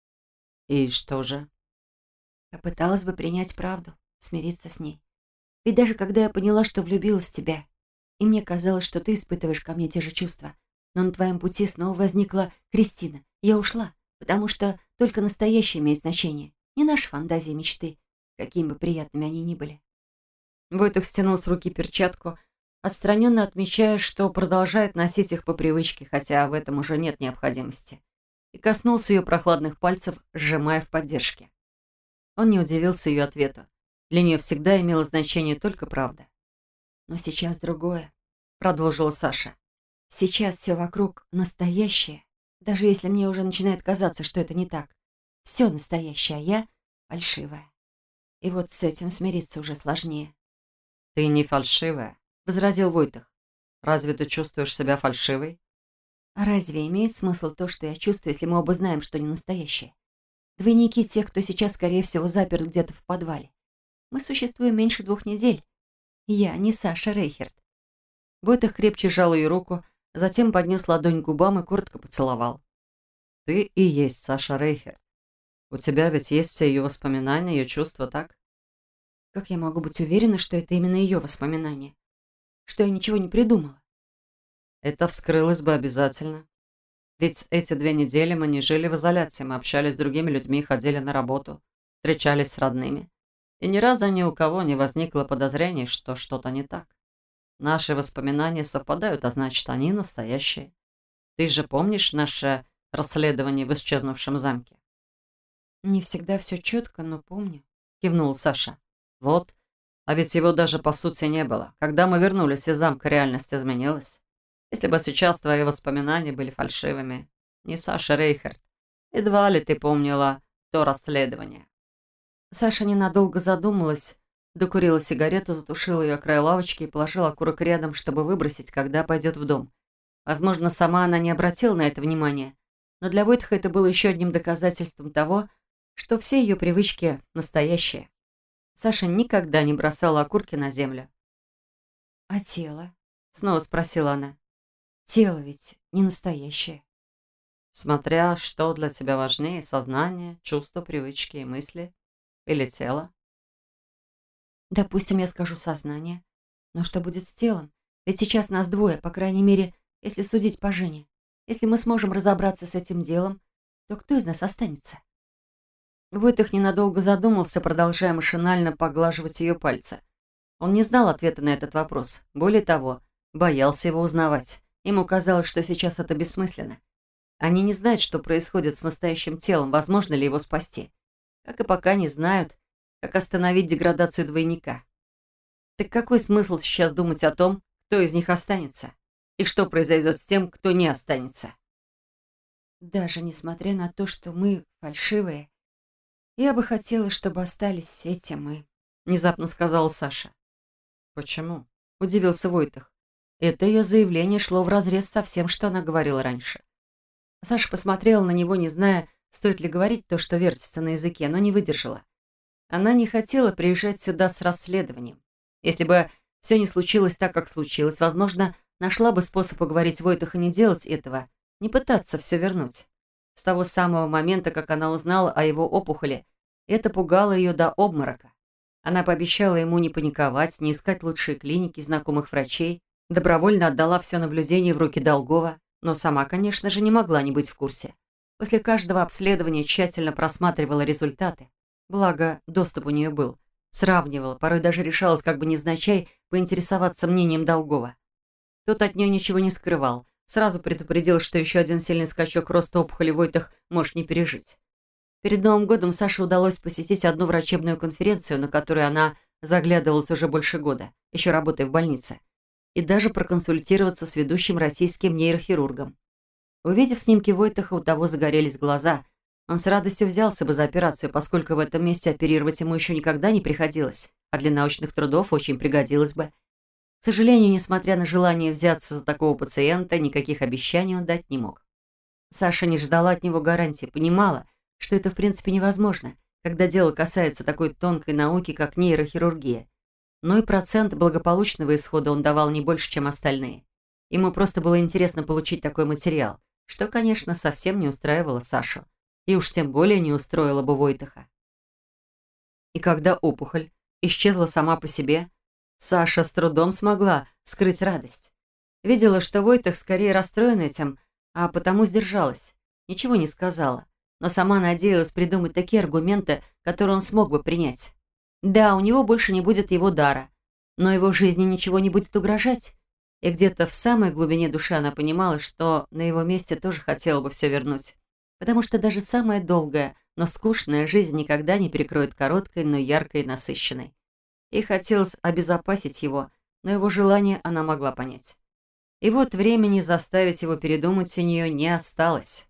«И что же?» Попыталась бы принять правду, смириться с ней. Ведь даже когда я поняла, что влюбилась в тебя, и мне казалось, что ты испытываешь ко мне те же чувства, но на твоем пути снова возникла Кристина. Я ушла, потому что только настоящее имеет значение, не наши фантазии и мечты, какими бы приятными они ни были. Войтых стянул с руки перчатку, отстраненно отмечая, что продолжает носить их по привычке, хотя в этом уже нет необходимости, и коснулся ее прохладных пальцев, сжимая в поддержке. Он не удивился ее ответу. Для нее всегда имело значение только правда. «Но сейчас другое», — продолжила Саша. «Сейчас все вокруг настоящее, даже если мне уже начинает казаться, что это не так. Все настоящее, а я фальшивая. И вот с этим смириться уже сложнее». «Ты не фальшивая», — возразил Войтых. «Разве ты чувствуешь себя фальшивой?» А разве имеет смысл то, что я чувствую, если мы оба знаем, что не настоящее? Двойники тех, кто сейчас, скорее всего, заперт где-то в подвале. Мы существуем меньше 2 недель. Я не Саша Рейхерт. Войтых крепче сжал ее руку, затем поднес ладонь к губам и коротко поцеловал. «Ты и есть Саша Рейхерт. У тебя ведь есть все ее воспоминания, ее чувства, так?» Как я могу быть уверена, что это именно ее воспоминания? Что я ничего не придумала? Это вскрылось бы обязательно. Ведь эти 2 недели мы не жили в изоляции, мы общались с другими людьми, ходили на работу, встречались с родными. И ни разу ни у кого не возникло подозрений, что что-то не так. Наши воспоминания совпадают, а значит, они настоящие. Ты же помнишь наше расследование в исчезнувшем замке?» Не всегда все четко, но помню. Кивнул Саша. «Вот. А ведь его даже по сути не было. Когда мы вернулись из замка, реальность изменилась. Если бы сейчас твои воспоминания были фальшивыми, не Саша Рейхерт, едва ли ты помнила то расследование». Саша ненадолго задумалась, докурила сигарету, затушила ее о край лавочки и положила окурок рядом, чтобы выбросить, когда пойдет в дом. Возможно, сама она не обратила на это внимания, но для Войтха это было еще одним доказательством того, что все ее привычки настоящие. Саша никогда не бросала окурки на землю. А тело? Снова спросила она. Тело ведь не настоящее. Смотря, что для тебя важнее: сознание, чувства, привычки и мысли или тело. Допустим, я скажу сознание. Но что будет с телом? Ведь сейчас нас 2, по крайней мере, если судить по Жене. Если мы сможем разобраться с этим делом, то кто из нас останется? Войтых ненадолго задумался, продолжая машинально поглаживать ее пальцы. Он не знал ответа на этот вопрос. Более того, боялся его узнавать. Ему казалось, что сейчас это бессмысленно. Они не знают, что происходит с настоящим телом, возможно ли его спасти. Как и пока не знают, как остановить деградацию двойника. Так какой смысл сейчас думать о том, кто из них останется? И что произойдет с тем, кто не останется? Даже несмотря на то, что мы фальшивые, я бы хотела, чтобы остались эти мы, внезапно сказала Саша. Почему? Удивился Войтых. Это ее заявление шло вразрез со всем, что она говорила раньше. Саша посмотрела на него, не зная, стоит ли говорить то, что вертится на языке, но не выдержала. Она не хотела приезжать сюда с расследованием. Если бы все не случилось так, как случилось, возможно, нашла бы способ уговорить Войтаха не делать этого, не пытаться все вернуть. С того самого момента, как она узнала о его опухоли, это пугало ее до обморока. Она пообещала ему не паниковать, не искать лучшие клиники, знакомых врачей, добровольно отдала все наблюдение в руки Долгова, но сама, конечно же, не могла не быть в курсе. После каждого обследования тщательно просматривала результаты. Благо, доступ у нее был. Сравнивала, порой даже решалась как бы невзначай поинтересоваться мнением Долгова. Тот от нее ничего не скрывал. Сразу предупредил, что еще один сильный скачок роста опухоли Войтах может не пережить. Перед Новым годом Саше удалось посетить одну врачебную конференцию, на которую она заглядывалась уже больше года, еще работая в больнице, и даже проконсультироваться с ведущим российским нейрохирургом. Увидев снимки Войтаха, у того загорелись глаза. Он с радостью взялся бы за операцию, поскольку в этом месте оперировать ему еще никогда не приходилось, а для научных трудов очень пригодилось бы. К сожалению, несмотря на желание взяться за такого пациента, никаких обещаний он дать не мог. Саша не ждала от него гарантии, понимала, что это в принципе невозможно, когда дело касается такой тонкой науки, как нейрохирургия. Но и процент благополучного исхода он давал не больше, чем остальные. Ему просто было интересно получить такой материал, что, конечно, совсем не устраивало Сашу. И уж тем более не устроило бы Войтаха. И когда опухоль исчезла сама по себе, Саша с трудом смогла скрыть радость. Видела, что Войтах скорее расстроен этим, а потому сдержалась. Ничего не сказала, но сама надеялась придумать такие аргументы, которые он смог бы принять. Да, у него больше не будет его дара, но его жизни ничего не будет угрожать. И где-то в самой глубине души она понимала, что на его месте тоже хотела бы все вернуть. Потому что даже самая долгая, но скучная жизнь никогда не перекроет короткой, но яркой и насыщенной. Ей хотелось обезопасить его, но его желание она могла понять. И вот времени заставить его передумать у нее не осталось.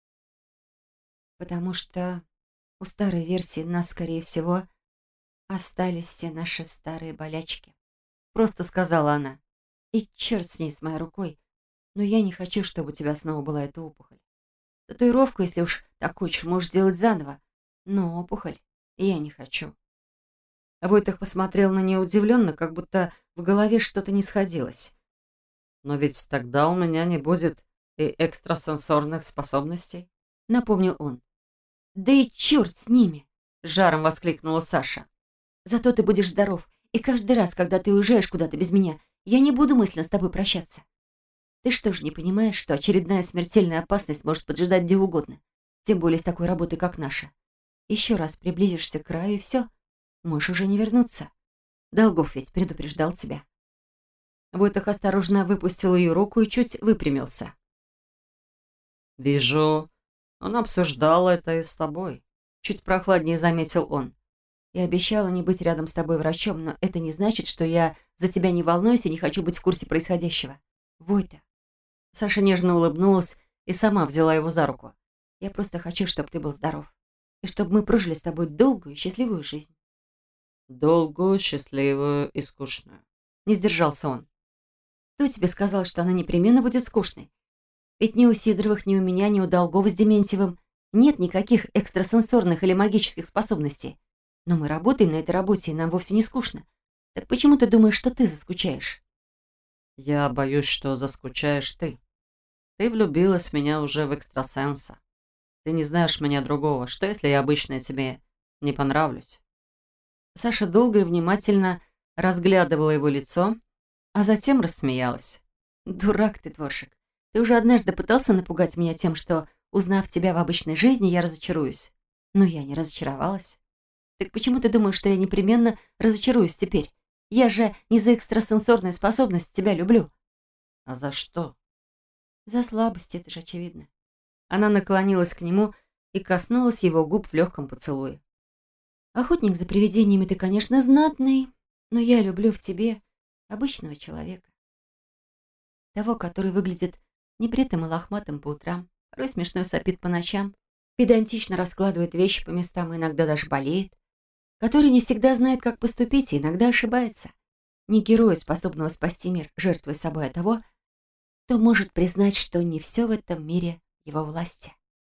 Потому что у старой версии нас, скорее всего, остались все наши старые болячки. Просто сказала она. И черт с ней, с моей рукой. Но я не хочу, чтобы у тебя снова была эта опухоль. Татуировку, если уж так хочешь, можешь сделать заново. Но опухоль я не хочу. Войтах посмотрел на нее удивленно, как будто в голове что-то не сходилось. «Но ведь тогда у меня не будет и экстрасенсорных способностей», — напомнил он. «Да и черт с ними!» — с жаром воскликнула Саша. «Зато ты будешь здоров, и каждый раз, когда ты уезжаешь куда-то без меня, я не буду мысленно с тобой прощаться. Ты что ж не понимаешь, что очередная смертельная опасность может поджидать где угодно, тем более с такой работой, как наша? Еще раз приблизишься к краю, и все, можешь уже не вернуться. Долгов ведь предупреждал тебя». Войтах осторожно выпустил ее руку и чуть выпрямился. «Вижу, он обсуждал это и с тобой», — чуть прохладнее заметил он. «Я обещала не быть рядом с тобой врачом, но это не значит, что я за тебя не волнуюсь и не хочу быть в курсе происходящего. Войта». Саша нежно улыбнулась и сама взяла его за руку. «Я просто хочу, чтобы ты был здоров, и чтобы мы прожили с тобой долгую и счастливую жизнь». «Долгую, счастливую и скучную», — не сдержался он. «Кто тебе сказал, что она непременно будет скучной? Ведь ни у Сидоровых, ни у меня, ни у Долгова с Дементьевым нет никаких экстрасенсорных или магических способностей. Но мы работаем на этой работе, и нам вовсе не скучно. Так почему ты думаешь, что ты заскучаешь?» «Я боюсь, что заскучаешь ты. Ты влюбилась в меня уже в экстрасенса. Ты не знаешь меня другого. Что, если я обычно тебе не понравлюсь?» Саша долго и внимательно разглядывала его лицо, а затем рассмеялась. «Дурак ты, Дворшик. Ты уже однажды пытался напугать меня тем, что, узнав тебя в обычной жизни, я разочаруюсь. Но я не разочаровалась. Так почему ты думаешь, что я непременно разочаруюсь теперь? Я же не за экстрасенсорные способности тебя люблю». «А за что?» «За слабость, это же очевидно». Она наклонилась к нему и коснулась его губ в легком поцелуе. «Охотник за привидениями ты, конечно, знатный, но я люблю в тебе обычного человека. Того, который выглядит небритым и лохматым по утрам, порой смешно сопит по ночам, педантично раскладывает вещи по местам и иногда даже болеет, который не всегда знает, как поступить и иногда ошибается. Не героя, способного спасти мир, жертвуя собой, а того, кто может признать, что не все в этом мире в его власти».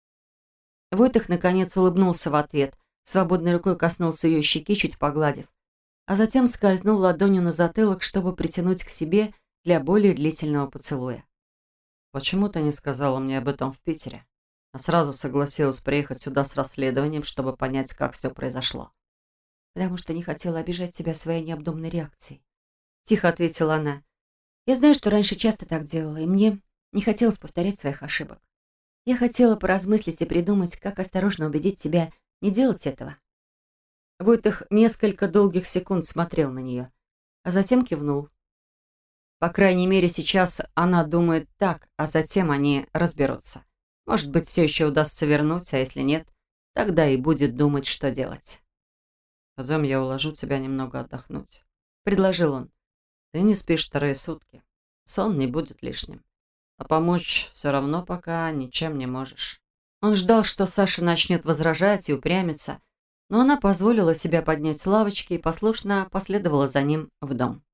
Войтах наконец улыбнулся в ответ, свободной рукой коснулся ее щеки, чуть погладив, а затем скользнул ладонью на затылок, чтобы притянуть к себе для более длительного поцелуя. «Почему ты не сказала мне об этом в Питере, а сразу согласилась приехать сюда с расследованием, чтобы понять, как все произошло?» «Потому что не хотела обижать тебя своей необдуманной реакцией», — тихо ответила она. «Я знаю, что раньше часто так делала, и мне не хотелось повторять своих ошибок. Я хотела поразмыслить и придумать, как осторожно убедить тебя не делать этого. Войтых несколько долгих секунд смотрел на нее, а затем кивнул. По крайней мере, сейчас она думает так, а затем они разберутся. Может быть, все еще удастся вернуть, а если нет, тогда и будет думать, что делать. «Пойдем, я уложу тебя немного отдохнуть», — предложил он. «Ты не спишь 2 сутки. Сон не будет лишним. А помочь все равно пока ничем не можешь». Он ждал, что Саша начнет возражать и упрямиться, но она позволила себя поднять с лавочки и послушно последовала за ним в дом.